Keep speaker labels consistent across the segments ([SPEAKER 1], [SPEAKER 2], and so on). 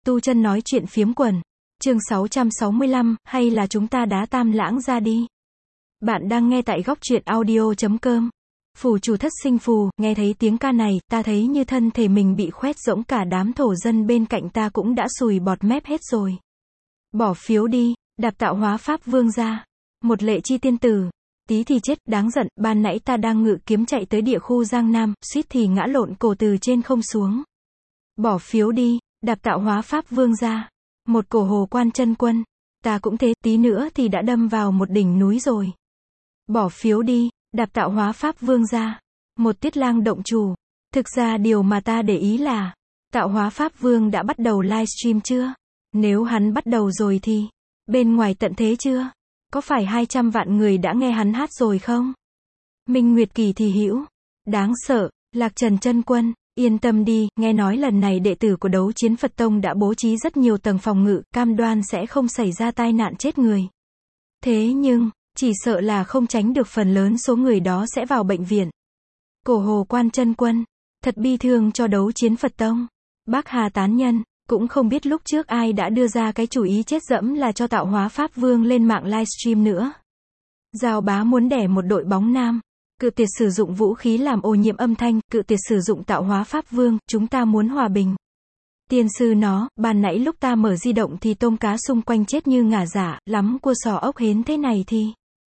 [SPEAKER 1] Tu chân nói chuyện phiếm quần. Chương 665, hay là chúng ta đá Tam Lãng ra đi. Bạn đang nghe tại góc truyện audio.com. Phù chủ thất sinh phù, nghe thấy tiếng ca này, ta thấy như thân thể mình bị khoét rỗng, cả đám thổ dân bên cạnh ta cũng đã sùi bọt mép hết rồi. Bỏ phiếu đi, đạp tạo hóa pháp vương ra. Một lệ chi tiên tử. Tí thì chết, đáng giận, ban nãy ta đang ngự kiếm chạy tới địa khu Giang Nam, suýt thì ngã lộn cổ từ trên không xuống. Bỏ phiếu đi, đạp tạo hóa pháp vương ra. Một cổ hồ quan chân quân. Ta cũng thế, tí nữa thì đã đâm vào một đỉnh núi rồi. Bỏ phiếu đi, đạp tạo hóa pháp vương ra. Một tiết lang động chủ. Thực ra điều mà ta để ý là, tạo hóa pháp vương đã bắt đầu livestream chưa? Nếu hắn bắt đầu rồi thì, bên ngoài tận thế chưa? Có phải 200 vạn người đã nghe hắn hát rồi không? Minh Nguyệt Kỳ thì hữu. Đáng sợ, Lạc Trần chân quân. Yên tâm đi, nghe nói lần này đệ tử của Đấu Chiến Phật Tông đã bố trí rất nhiều tầng phòng ngự, cam đoan sẽ không xảy ra tai nạn chết người. Thế nhưng, chỉ sợ là không tránh được phần lớn số người đó sẽ vào bệnh viện. Cổ hồ quan chân quân. Thật bi thương cho Đấu Chiến Phật Tông. Bác Hà tán nhân. Cũng không biết lúc trước ai đã đưa ra cái chủ ý chết dẫm là cho tạo hóa pháp vương lên mạng livestream nữa. Giao bá muốn đẻ một đội bóng nam. Cự tuyệt sử dụng vũ khí làm ô nhiễm âm thanh, cự tuyệt sử dụng tạo hóa pháp vương, chúng ta muốn hòa bình. Tiên sư nó, ban nãy lúc ta mở di động thì tôm cá xung quanh chết như ngả giả, lắm cua sò ốc hến thế này thì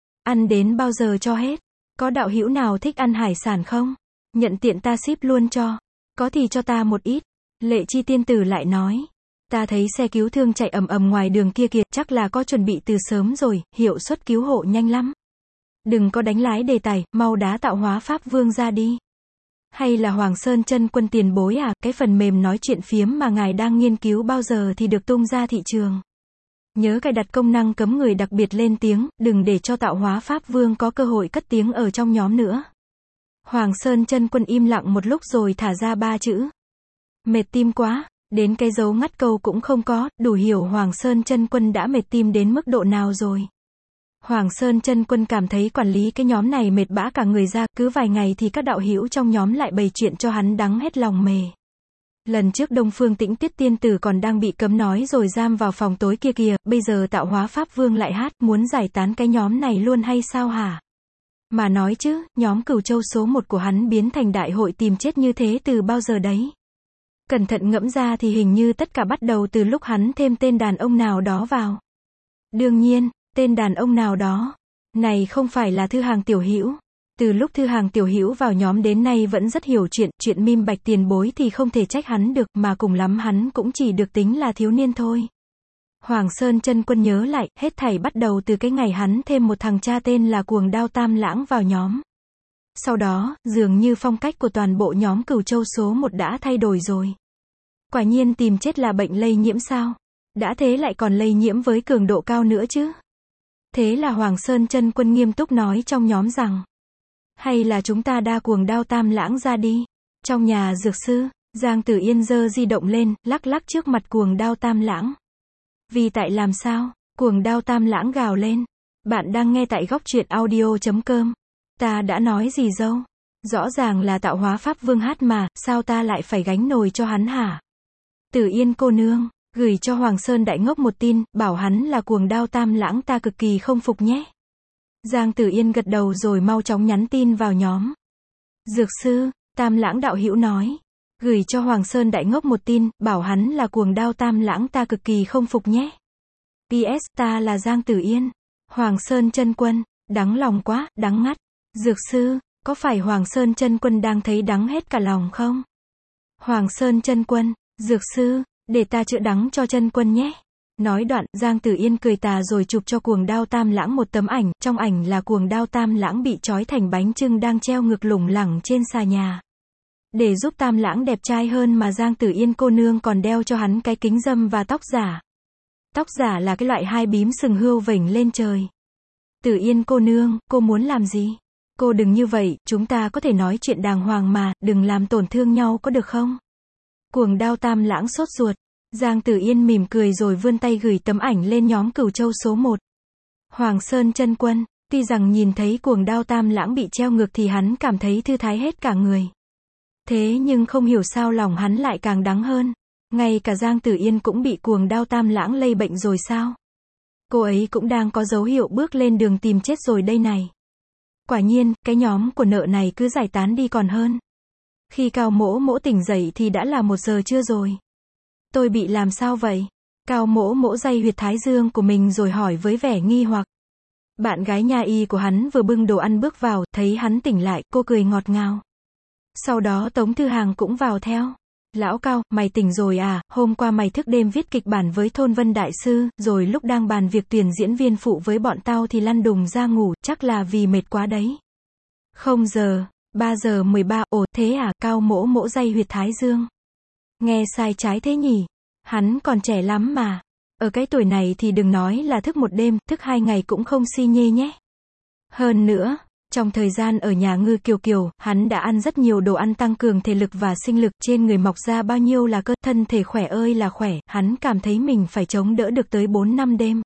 [SPEAKER 1] ăn đến bao giờ cho hết. Có đạo hữu nào thích ăn hải sản không? Nhận tiện ta ship luôn cho. Có thì cho ta một ít. Lệ chi tiên tử lại nói. Ta thấy xe cứu thương chạy ầm ầm ngoài đường kia kìa, chắc là có chuẩn bị từ sớm rồi, hiệu suất cứu hộ nhanh lắm. Đừng có đánh lái đề tài, mau đá tạo hóa pháp vương ra đi. Hay là Hoàng Sơn chân quân tiền bối à, cái phần mềm nói chuyện phiếm mà ngài đang nghiên cứu bao giờ thì được tung ra thị trường. Nhớ cài đặt công năng cấm người đặc biệt lên tiếng, đừng để cho tạo hóa pháp vương có cơ hội cất tiếng ở trong nhóm nữa. Hoàng Sơn chân quân im lặng một lúc rồi thả ra 3 chữ. Mệt tim quá, đến cái dấu ngắt câu cũng không có, đủ hiểu Hoàng Sơn chân quân đã mệt tim đến mức độ nào rồi. Hoàng Sơn chân quân cảm thấy quản lý cái nhóm này mệt bã cả người ra, cứ vài ngày thì các đạo hữu trong nhóm lại bày chuyện cho hắn đắng hết lòng mề. Lần trước Đông Phương Tĩnh Tuyết tiên tử còn đang bị cấm nói rồi giam vào phòng tối kia kìa, bây giờ tạo hóa pháp vương lại hát, muốn giải tán cái nhóm này luôn hay sao hả? Mà nói chứ, nhóm Cửu Châu số 1 của hắn biến thành đại hội tìm chết như thế từ bao giờ đấy? Cẩn thận ngẫm ra thì hình như tất cả bắt đầu từ lúc hắn thêm tên đàn ông nào đó vào. Đương nhiên, tên đàn ông nào đó này không phải là Thư Hàng tiểu hữu. Từ lúc Thư Hàng tiểu hữu vào nhóm đến nay vẫn rất hiểu chuyện Mim Bạch tiền bối thì không thể trách hắn được, mà cùng lắm hắn cũng chỉ được tính là thiếu niên thôi. Hoàng Sơn chân quân nhớ lại, hết thảy bắt đầu từ cái ngày hắn thêm một thằng cha tên là Cuồng Đao Tam Lãng vào nhóm. Sau đó, dường như phong cách của toàn bộ nhóm Cửu Châu số 1 đã thay đổi rồi. Quả nhiên tìm chết là bệnh lây nhiễm sao? Đã thế lại còn lây nhiễm với cường độ cao nữa chứ? Thế là Hoàng Sơn chân quân nghiêm túc nói trong nhóm rằng, hay là chúng ta đa Cuồng Đao Tam Lãng ra đi. Trong nhà dược sư, Giang Tử Yên giơ di động lên, lắc lắc trước mặt Cuồng Đao Tam Lãng. Vì tại làm sao? Cuồng Đao Tam Lãng gào lên. Bạn đang nghe tại góc truyện audio.com. Ta đã nói gì dâu? Rõ ràng là tạo hóa pháp vương hát mà, sao ta lại phải gánh nồi cho hắn hả? Tử Yên cô nương, gửi cho Hoàng Sơn đại ngốc một tin, bảo hắn là Cuồng Đao Tam Lãng ta cực kỳ không phục nhé. Giang Tử Yên gật đầu rồi mau chóng nhắn tin vào nhóm. Dược sư, Tam Lãng đạo hữu nói. Gửi cho Hoàng Sơn đại ngốc một tin, bảo hắn là Cuồng Đao Tam Lãng ta cực kỳ không phục nhé. PS, ta là Giang Tử Yên. Hoàng Sơn chân quân, đắng lòng quá, đắng ngắt. Dược sư, có phải Hoàng Sơn chân quân đang thấy đắng hết cả lòng không? Hoàng Sơn chân quân, dược sư, để ta chữa đắng cho chân quân nhé. Nói đoạn, Giang Tử Yên cười tà rồi chụp cho Cuồng Đao Tam Lãng một tấm ảnh, trong ảnh là Cuồng Đao Tam Lãng bị trói thành bánh chưng đang treo ngược lủng lẳng trên xà nhà. Để giúp Tam Lãng đẹp trai hơn mà Giang Tử Yên cô nương còn đeo cho hắn cái kính râm và tóc giả. Tóc giả là cái loại hai bím sừng hươu vểnh lên trời. Tử Yên cô nương, cô muốn làm gì? Cô đừng như vậy, chúng ta có thể nói chuyện đàng hoàng mà, đừng làm tổn thương nhau có được không? Cuồng Đao Tam Lãng sốt ruột. Giang Tử Yên mỉm cười rồi vươn tay gửi tấm ảnh lên nhóm Cửu Châu số 1. Hoàng Sơn chân quân, tuy rằng nhìn thấy Cuồng Đao Tam Lãng bị treo ngược thì hắn cảm thấy thư thái hết cả người. Thế nhưng không hiểu sao lòng hắn lại càng đắng hơn. Ngay cả Giang Tử Yên cũng bị cuồng đao Tam Lãng lây bệnh rồi sao? Cô ấy cũng đang có dấu hiệu bước lên đường tìm chết rồi đây này. Quả nhiên, cái nhóm của nợ này cứ giải tán đi còn hơn. Khi Cao Mỗ Mỗ tỉnh dậy thì đã là 1 giờ trưa rồi. Tôi bị làm sao vậy? Cao Mỗ Mỗ day huyệt thái dương của mình rồi hỏi với vẻ nghi hoặc. Bạn gái nha y của hắn vừa bưng đồ ăn bước vào, thấy hắn tỉnh lại, cô cười ngọt ngào. Sau đó Tống Thư Hàng cũng vào theo. Lão Cao, mày tỉnh rồi à, hôm qua mày thức đêm viết kịch bản với Thôn Vân Đại Sư, rồi lúc đang bàn việc tuyển diễn viên phụ với bọn tao thì lăn đùng ra ngủ, chắc là vì mệt quá đấy. 3:13, ồ, thế à, Cao Mỗ Mỗ day huyệt thái dương. Nghe sai trái thế nhỉ? Hắn còn trẻ lắm mà. Ở cái tuổi này thì đừng nói là thức 1 đêm, thức 2 ngày cũng không si nhê nhé. Hơn nữa, trong thời gian ở nhà Ngư Kiều Kiều, hắn đã ăn rất nhiều đồ ăn tăng cường thể lực và sinh lực, trên người mọc ra bao nhiêu là cơ, thân thể khỏe ơi là khỏe, hắn cảm thấy mình phải chống đỡ được tới 4-5 đêm.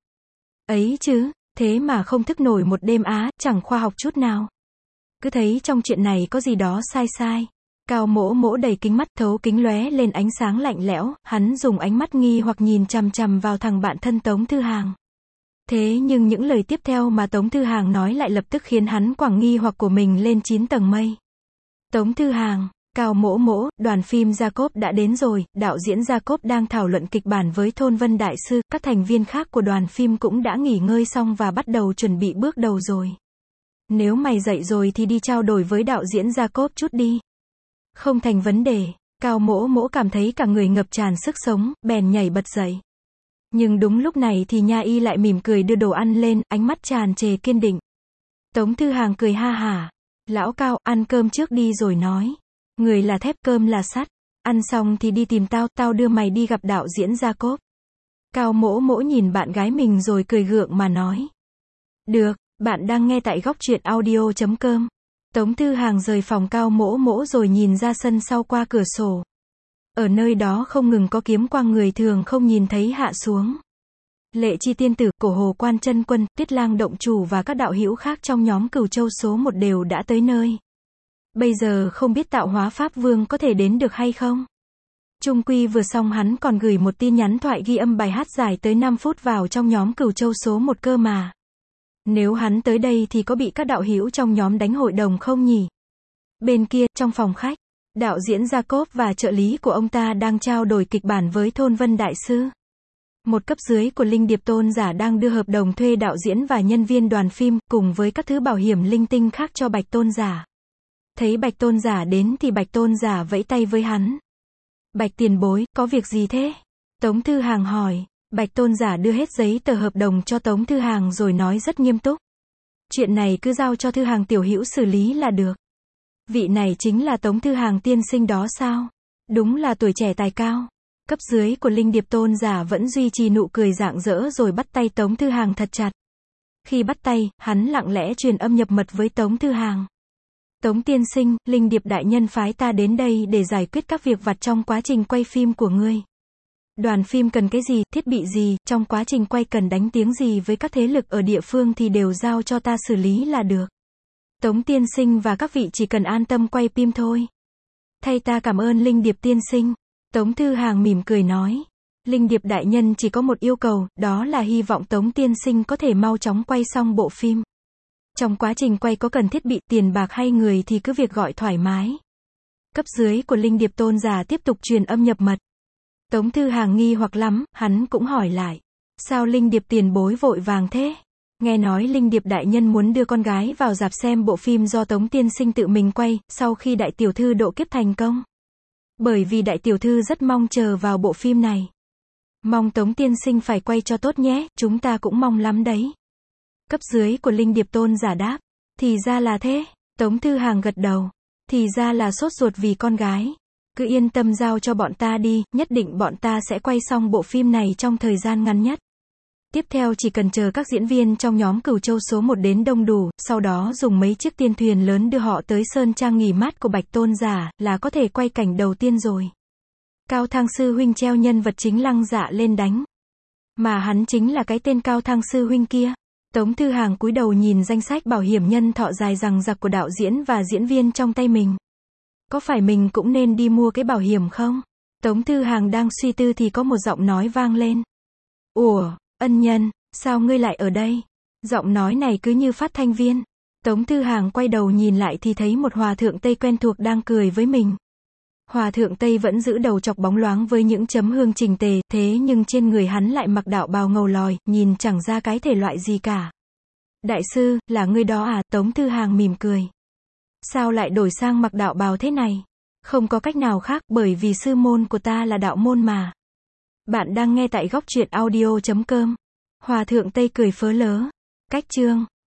[SPEAKER 1] Ấy chứ, thế mà không thức nổi 1 đêm á, chẳng khoa học chút nào. Cứ thấy trong chuyện này có gì đó sai sai. Cao Mỗ Mỗ đầy kính mắt, thấu kính lóe lên ánh sáng lạnh lẽo, hắn dùng ánh mắt nghi hoặc nhìn chằm chằm vào thằng bạn thân Tống Thư Hàng. Thế nhưng những lời tiếp theo mà Tống Thư Hàng nói lại lập tức khiến hắn quẳng nghi hoặc của mình lên 9 tầng mây. Tống Thư Hàng, Cao Mỗ Mỗ, đoàn phim Jacob đã đến rồi, đạo diễn Jacob đang thảo luận kịch bản với Thôn Vân Đại Sư, các thành viên khác của đoàn phim cũng đã nghỉ ngơi xong và bắt đầu chuẩn bị bước đầu rồi. Nếu mày dậy rồi thì đi trao đổi với đạo diễn Jacob chút đi. Không thành vấn đề. Cao Mỗ Mỗ cảm thấy cả người ngập tràn sức sống, bèn nhảy bật dậy. Nhưng đúng lúc này thì nha y lại mỉm cười đưa đồ ăn lên, ánh mắt tràn trề kiên định. Tống Thư Hàng cười ha hả. Lão Cao, ăn cơm trước đi rồi nói. Người là thép, cơm là sắt. Ăn xong thì đi tìm tao, tao đưa mày đi gặp đạo diễn Jacob. Cao Mỗ Mỗ nhìn bạn gái mình rồi cười gượng mà nói. Được, bạn đang nghe tại góc truyện audio.com. Tống Thư Hàng rời phòng Cao Mỗ Mỗ rồi nhìn ra sân sau qua cửa sổ. Ở nơi đó không ngừng có kiếm quang người thường không nhìn thấy hạ xuống. Lệ Chi tiên tử, Cổ Hồ Quan Chân Quân, Tuyết Lang động chủ và các đạo hữu khác trong nhóm Cửu Châu số 1 đều đã tới nơi. Bây giờ không biết Tạo Hóa Pháp Vương có thể đến được hay không? Chung quy vừa xong hắn còn gửi một tin nhắn thoại ghi âm bài hát dài tới 5 phút vào trong nhóm Cửu Châu số 1 cơ mà. Nếu hắn tới đây thì có bị các đạo hữu trong nhóm đánh hội đồng không nhỉ? Bên kia, trong phòng khách, đạo diễn Jacob và trợ lý của ông ta đang trao đổi kịch bản với Thôn Vân Đại Sư. Một cấp dưới của Linh Điệp Tôn giả đang đưa hợp đồng thuê đạo diễn và nhân viên đoàn phim, cùng với các thứ bảo hiểm linh tinh khác cho Bạch Tôn giả. Thấy Bạch Tôn giả đến thì Bạch Tôn giả vẫy tay với hắn. Bạch tiền bối, có việc gì thế? Tống Thư Hàng hỏi. Bạch Tôn giả đưa hết giấy tờ hợp đồng cho Tống Thư Hàng rồi nói rất nghiêm túc. Chuyện này cứ giao cho Thư Hàng tiểu hữu xử lý là được. Vị này chính là Tống Thư Hàng tiên sinh đó sao? Đúng là tuổi trẻ tài cao. Cấp dưới của Linh Điệp Tôn giả vẫn duy trì nụ cười rạng rỡ rồi bắt tay Tống Thư Hàng thật chặt. Khi bắt tay, hắn lặng lẽ truyền âm nhập mật với Tống Thư Hàng. Tống tiên sinh, Linh Điệp đại nhân phái ta đến đây để giải quyết các việc vặt trong quá trình quay phim của ngươi. Đoàn phim cần cái gì, thiết bị gì, trong quá trình quay cần đánh tiếng gì với các thế lực ở địa phương thì đều giao cho ta xử lý là được. Tống tiên sinh và các vị chỉ cần an tâm quay phim thôi. Thay ta cảm ơn Linh Điệp tiên sinh. Tống Thư Hàng mỉm cười nói. Linh Điệp đại nhân chỉ có một yêu cầu, đó là hy vọng Tống tiên sinh có thể mau chóng quay xong bộ phim. Trong quá trình quay có cần thiết bị, tiền bạc hay người thì cứ việc gọi thoải mái. Cấp dưới của Linh Điệp Tôn giả tiếp tục truyền âm nhập mật. Tống Thư Hàng nghi hoặc lắm, hắn cũng hỏi lại. Sao Linh Điệp tiền bối vội vàng thế? Nghe nói Linh Điệp đại nhân muốn đưa con gái vào rạp xem bộ phim do Tống tiên sinh tự mình quay, sau khi đại tiểu thư độ kiếp thành công. Bởi vì đại tiểu thư rất mong chờ vào bộ phim này. Mong Tống tiên sinh phải quay cho tốt nhé, chúng ta cũng mong lắm đấy. Cấp dưới của Linh Điệp Tôn giả đáp. Thì ra là thế. Tống Thư Hàng gật đầu. Thì ra là sốt ruột vì con gái. Cứ yên tâm giao cho bọn ta đi, nhất định bọn ta sẽ quay xong bộ phim này trong thời gian ngắn nhất. Tiếp theo chỉ cần chờ các diễn viên trong nhóm Cửu Châu số 1 đến đông đủ, sau đó dùng mấy chiếc tiên thuyền lớn đưa họ tới sơn trang nghỉ mát của Bạch Tôn giả, là có thể quay cảnh đầu tiên rồi. Cao Thang sư huynh treo nhân vật chính Lăng Dạ lên đánh. Mà hắn chính là cái tên Cao Thang sư huynh kia. Tống Thư Hàng cúi đầu nhìn danh sách bảo hiểm nhân thọ dài dằng dặc của đạo diễn và diễn viên trong tay mình. Có phải mình cũng nên đi mua cái bảo hiểm không? Tống Thư Hàng đang suy tư thì có một giọng nói vang lên. Ủa, ân nhân, sao ngươi lại ở đây? Giọng nói này cứ như phát thanh viên. Tống Thư Hàng quay đầu nhìn lại thì thấy một hòa thượng Tây quen thuộc đang cười với mình. Hòa thượng Tây vẫn giữ đầu chọc bóng loáng với những chấm hương chỉnh tề, thế nhưng trên người hắn lại mặc đạo bào ngầu lòi, nhìn chẳng ra cái thể loại gì cả. Đại sư, là ngươi đó à? Tống Thư Hàng mỉm cười. Sao lại đổi sang mặc đạo bào thế này? Không có cách nào khác, bởi vì sư môn của ta là đạo môn mà. Bạn đang nghe tại góc truyện audio.com. Hòa thượng Tây cười phớ lớ. Cách chương